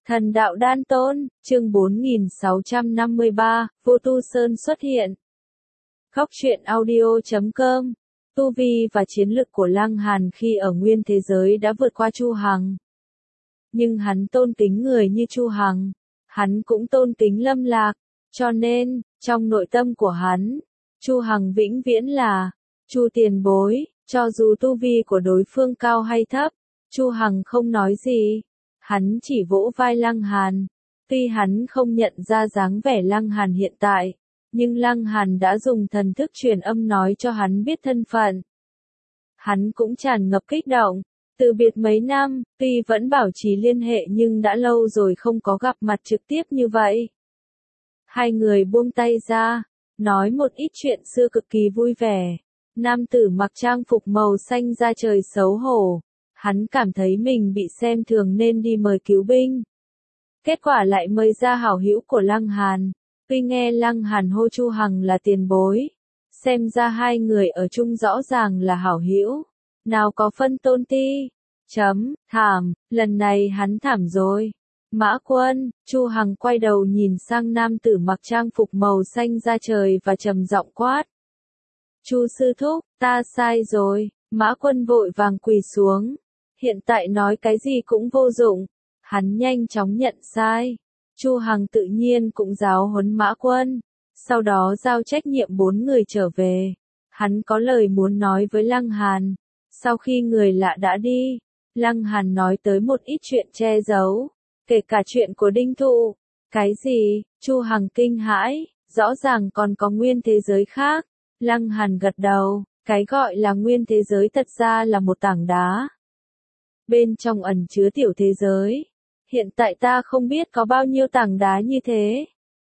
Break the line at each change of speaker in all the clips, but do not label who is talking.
Thần đạo đan tôn, chương 4653, Vô Tu Sơn xuất hiện. Góc truyện audio.com. Tu vi và chiến lực của Lăng Hàn khi ở nguyên thế giới đã vượt qua Chu Hằng. Nhưng hắn tôn kính người như Chu Hằng, hắn cũng tôn kính Lâm Lạc, cho nên, trong nội tâm của hắn, Chu Hằng vĩnh viễn là Chu tiền bối, cho dù tu vi của đối phương cao hay thấp, Chu Hằng không nói gì. Hắn chỉ vỗ vai Lăng Hàn. Tuy hắn không nhận ra dáng vẻ Lăng Hàn hiện tại, nhưng Lăng Hàn đã dùng thần thức truyền âm nói cho hắn biết thân phận. Hắn cũng tràn ngập kích động. Từ biệt mấy năm, tuy vẫn bảo trì liên hệ nhưng đã lâu rồi không có gặp mặt trực tiếp như vậy. Hai người buông tay ra, nói một ít chuyện xưa cực kỳ vui vẻ. Nam tử mặc trang phục màu xanh da trời xấu hổ. Hắn cảm thấy mình bị xem thường nên đi mời cứu binh. Kết quả lại mời ra hảo hữu của Lăng Hàn. Tuy nghe Lăng Hàn hô Chu Hằng là tiền bối, xem ra hai người ở chung rõ ràng là hảo hữu. Nào có phân tôn ti. Thảm, lần này hắn thảm rồi. Mã Quân, Chu Hằng quay đầu nhìn sang nam tử mặc trang phục màu xanh da trời và trầm giọng quát. Chu sư thúc, ta sai rồi. Mã Quân vội vàng quỳ xuống. Hiện tại nói cái gì cũng vô dụng. Hắn nhanh chóng nhận sai. Chu Hằng tự nhiên cũng giáo huấn Mã Quân. Sau đó giao trách nhiệm 4 người trở về. Hắn có lời muốn nói với Lăng Hàn. Sau khi người lạ đã đi, Lăng Hàn nói tới một ít chuyện che giấu. Kể cả chuyện của Đinh Thụ. Cái gì? Chu Hằng kinh hãi. Rõ ràng còn có nguyên thế giới khác. Lăng Hàn gật đầu. Cái gọi là nguyên thế giới thật ra là một tảng đá. Bên trong ẩn chứa tiểu thế giới. Hiện tại ta không biết có bao nhiêu tảng đá như thế.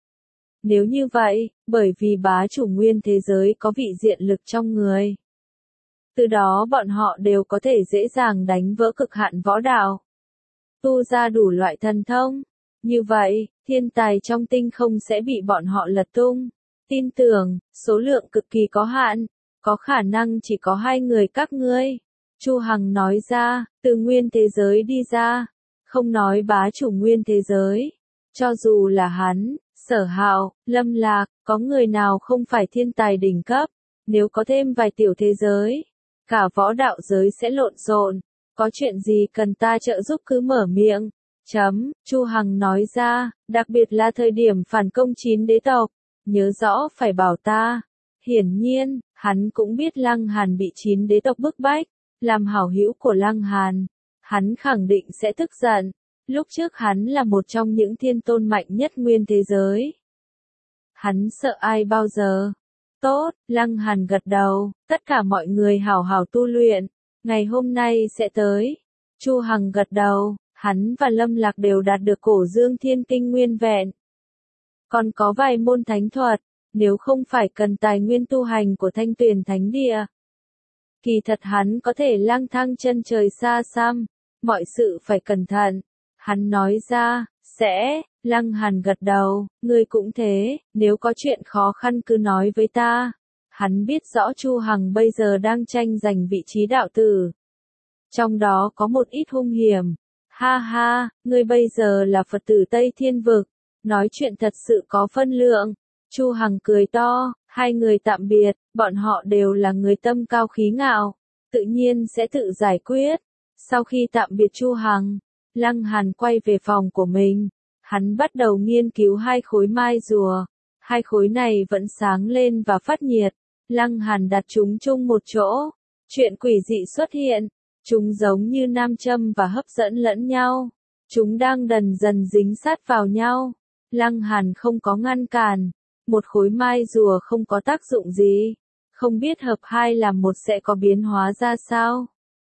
Nếu như vậy, bởi vì bá chủ nguyên thế giới có vị diện lực trong người. Từ đó bọn họ đều có thể dễ dàng đánh vỡ cực hạn võ đạo. Tu ra đủ loại thần thông. Như vậy, thiên tài trong tinh không sẽ bị bọn họ lật tung. Tin tưởng, số lượng cực kỳ có hạn. Có khả năng chỉ có 2 người các ngươi. Chu Hằng nói ra, từ nguyên thế giới đi ra. Không nói bá chủ nguyên thế giới. Cho dù là hắn, Sở Hạo, Lâm Lạc, có người nào không phải thiên tài đỉnh cấp. Nếu có thêm vài tiểu thế giới, cả võ đạo giới sẽ lộn xộn. Có chuyện gì cần ta trợ giúp cứ mở miệng. Chu Hằng nói ra, đặc biệt là thời điểm phản công 9 đế tộc. Nhớ rõ phải bảo ta. Hiển nhiên, hắn cũng biết Lăng Hàn bị 9 đế tộc bức bách. Làm hảo hữu của Lăng Hàn, hắn khẳng định sẽ tức giận. Lúc trước hắn là một trong những thiên tôn mạnh nhất nguyên thế giới. Hắn sợ ai bao giờ? Tốt, Lăng Hàn gật đầu, tất cả mọi người hảo hảo tu luyện. Ngày hôm nay sẽ tới. Chu Hằng gật đầu, hắn và Lâm Lạc đều đạt được cổ dương thiên kinh nguyên vẹn. Còn có vài môn thánh thuật, nếu không phải cần tài nguyên tu hành của Thanh Tuyền Thánh Địa. Kỳ thật hắn có thể lang thang chân trời xa xăm, mọi sự phải cẩn thận. Hắn nói ra, sẽ, Lăng Hàn gật đầu, ngươi cũng thế, nếu có chuyện khó khăn cứ nói với ta. Hắn biết rõ Chu Hằng bây giờ đang tranh giành vị trí đạo tử. Trong đó có một ít hung hiểm. Ha ha, ngươi bây giờ là Phật tử Tây Thiên Vực, nói chuyện thật sự có phân lượng. Chu Hằng cười to, hai người tạm biệt, bọn họ đều là người tâm cao khí ngạo, tự nhiên sẽ tự giải quyết. Sau khi tạm biệt Chu Hằng, Lăng Hàn quay về phòng của mình, hắn bắt đầu nghiên cứu 2 khối mai rùa. 2 khối này vẫn sáng lên và phát nhiệt, Lăng Hàn đặt chúng chung một chỗ. Chuyện quỷ dị xuất hiện, chúng giống như nam châm và hấp dẫn lẫn nhau. Chúng đang dần dần dính sát vào nhau. Lăng Hàn không có ngăn cản. Một khối mai rùa không có tác dụng gì. Không biết hợp 2 làm 1 sẽ có biến hóa ra sao.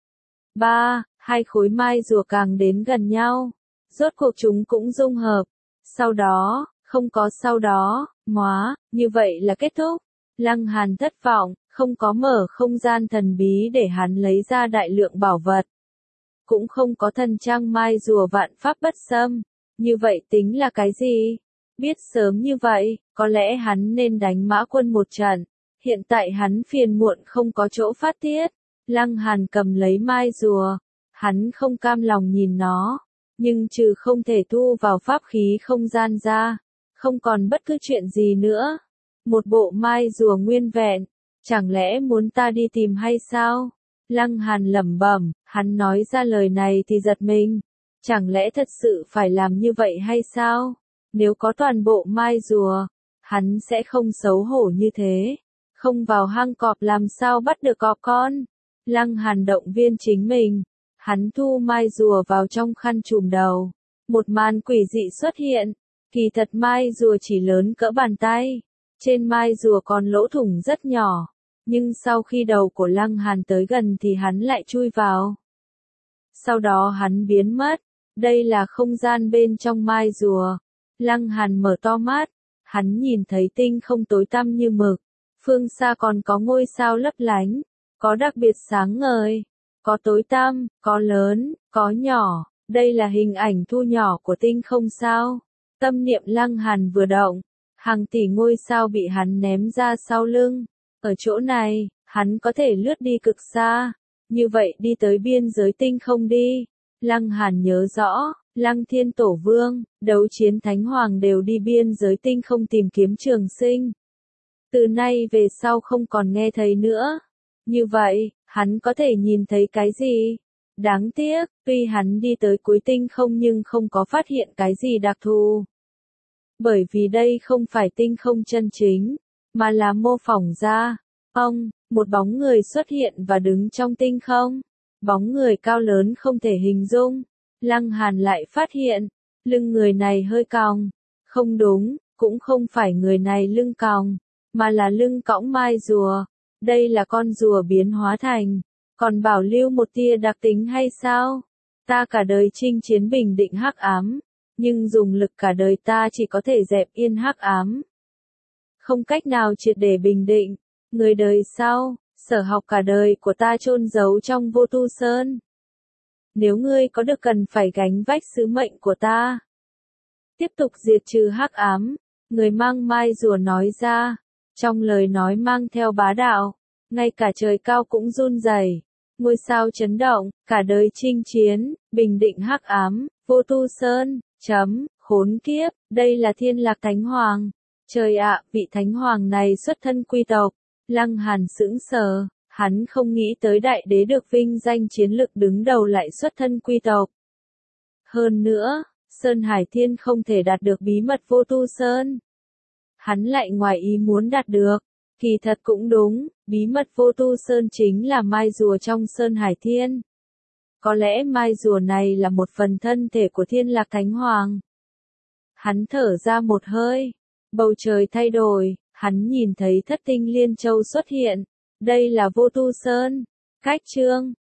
2 khối mai rùa càng đến gần nhau. Rốt cuộc chúng cũng dung hợp. Sau đó, không có sau đó, như vậy là kết thúc. Lăng Hàn thất vọng, không có mở không gian thần bí để hắn lấy ra đại lượng bảo vật. Cũng không có thần trang mai rùa vạn pháp bất xâm. Như vậy tính là cái gì? Biết sớm như vậy, có lẽ hắn nên đánh Mã Quân một trận. Hiện tại hắn phiền muộn không có chỗ phát tiết. Lăng Hàn cầm lấy mai rùa. Hắn không cam lòng nhìn nó. Nhưng trừ không thể thu vào pháp khí không gian ra, không còn bất cứ chuyện gì nữa. Một bộ mai rùa nguyên vẹn, chẳng lẽ muốn ta đi tìm hay sao? Lăng Hàn lẩm bẩm, hắn nói ra lời này thì giật mình. Chẳng lẽ thật sự phải làm như vậy hay sao? Nếu có toàn bộ mai rùa, hắn sẽ không xấu hổ như thế. Không vào hang cọp làm sao bắt được cọp con? Lăng Hàn động viên chính mình. Hắn thu mai rùa vào trong khăn trùm đầu. Một màn quỷ dị xuất hiện. Kỳ thật mai rùa chỉ lớn cỡ bàn tay. Trên mai rùa còn lỗ thủng rất nhỏ. Nhưng sau khi đầu của Lăng Hàn tới gần thì hắn lại chui vào. Sau đó hắn biến mất. Đây là không gian bên trong mai rùa. Lăng Hàn mở to mắt. Hắn nhìn thấy tinh không tối tăm như mực. Phương xa còn có ngôi sao lấp lánh. Có đặc biệt sáng ngời. Có tối tăm, có lớn, có nhỏ. Đây là hình ảnh thu nhỏ của tinh không sao. Tâm niệm Lăng Hàn vừa động. Hàng tỷ ngôi sao bị hắn ném ra sau lưng. Ở chỗ này, hắn có thể lướt đi cực xa. Như vậy đi tới biên giới tinh không đi. Lăng Hàn nhớ rõ, Lăng Thiên Tổ Vương, Đấu Chiến Thánh Hoàng đều đi biên giới tinh không tìm kiếm trường sinh. Từ nay về sau không còn nghe thấy nữa. Như vậy, hắn có thể nhìn thấy cái gì? Đáng tiếc, tuy hắn đi tới cuối tinh không nhưng không có phát hiện cái gì đặc thù. Bởi vì đây không phải tinh không chân chính, mà là mô phỏng ra. Một bóng người xuất hiện và đứng trong tinh không. Bóng người cao lớn không thể hình dung. Lăng Hàn lại phát hiện, lưng người này hơi còng. Không đúng, cũng không phải người này lưng còng, mà là lưng cõng mai rùa. Đây là con rùa biến hóa thành, còn bảo lưu một tia đặc tính hay sao? Ta cả đời chinh chiến bình định hắc ám, nhưng dùng lực cả đời ta chỉ có thể dẹp yên hắc ám. Không cách nào triệt để bình định. Người đời sau, sở học cả đời của ta chôn giấu trong Vô Tu Sơn. Nếu ngươi có được cần phải gánh vác sứ mệnh của ta. Tiếp tục diệt trừ hắc ám, người mang mai rùa nói ra, trong lời nói mang theo bá đạo, ngay cả trời cao cũng run rẩy, ngôi sao chấn động, cả đời chinh chiến, bình định hắc ám, Vô Tu Sơn, khốn kiếp, đây là Thiên Lạc Thánh Hoàng. Trời ạ, vị Thánh Hoàng này xuất thân quý tộc. Lăng Hàn sững sờ, hắn không nghĩ tới đại đế được vinh danh chiến lực đứng đầu lại xuất thân quý tộc. Hơn nữa, Sơn Hải Thiên không thể đạt được bí mật Vô Tu Sơn. Hắn lại ngoài ý muốn đạt được. Kỳ thật cũng đúng, bí mật Vô Tu Sơn chính là mai rùa trong Sơn Hải Thiên. Có lẽ mai rùa này là một phần thân thể của Thiên Lạc Thánh Hoàng. Hắn thở ra một hơi, bầu trời thay đổi, hắn nhìn thấy Thất Tinh Liên Châu xuất hiện. Đây là Vô Tu Sơn. Cách chương